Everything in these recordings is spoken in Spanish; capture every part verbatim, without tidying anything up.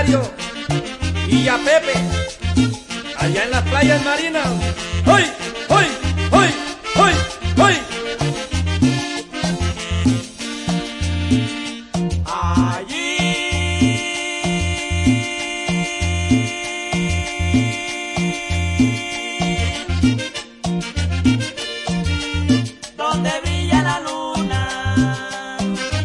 Mario y a Pepe, allá en las playas marinas. ¡Hoy, hoy, hoy, hoy, hoy! Donde brilla la luna,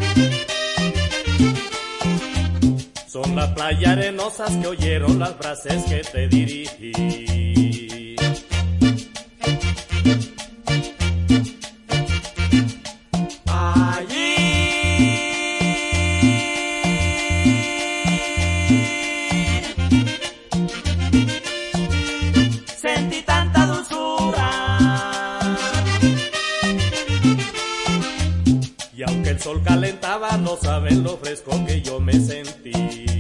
son las playas arenosas que oyeron las frases que te dirigí. allí sentí tanta dulzura. Y aunque el sol calentaba, no saben lo fresco que yo me sentí.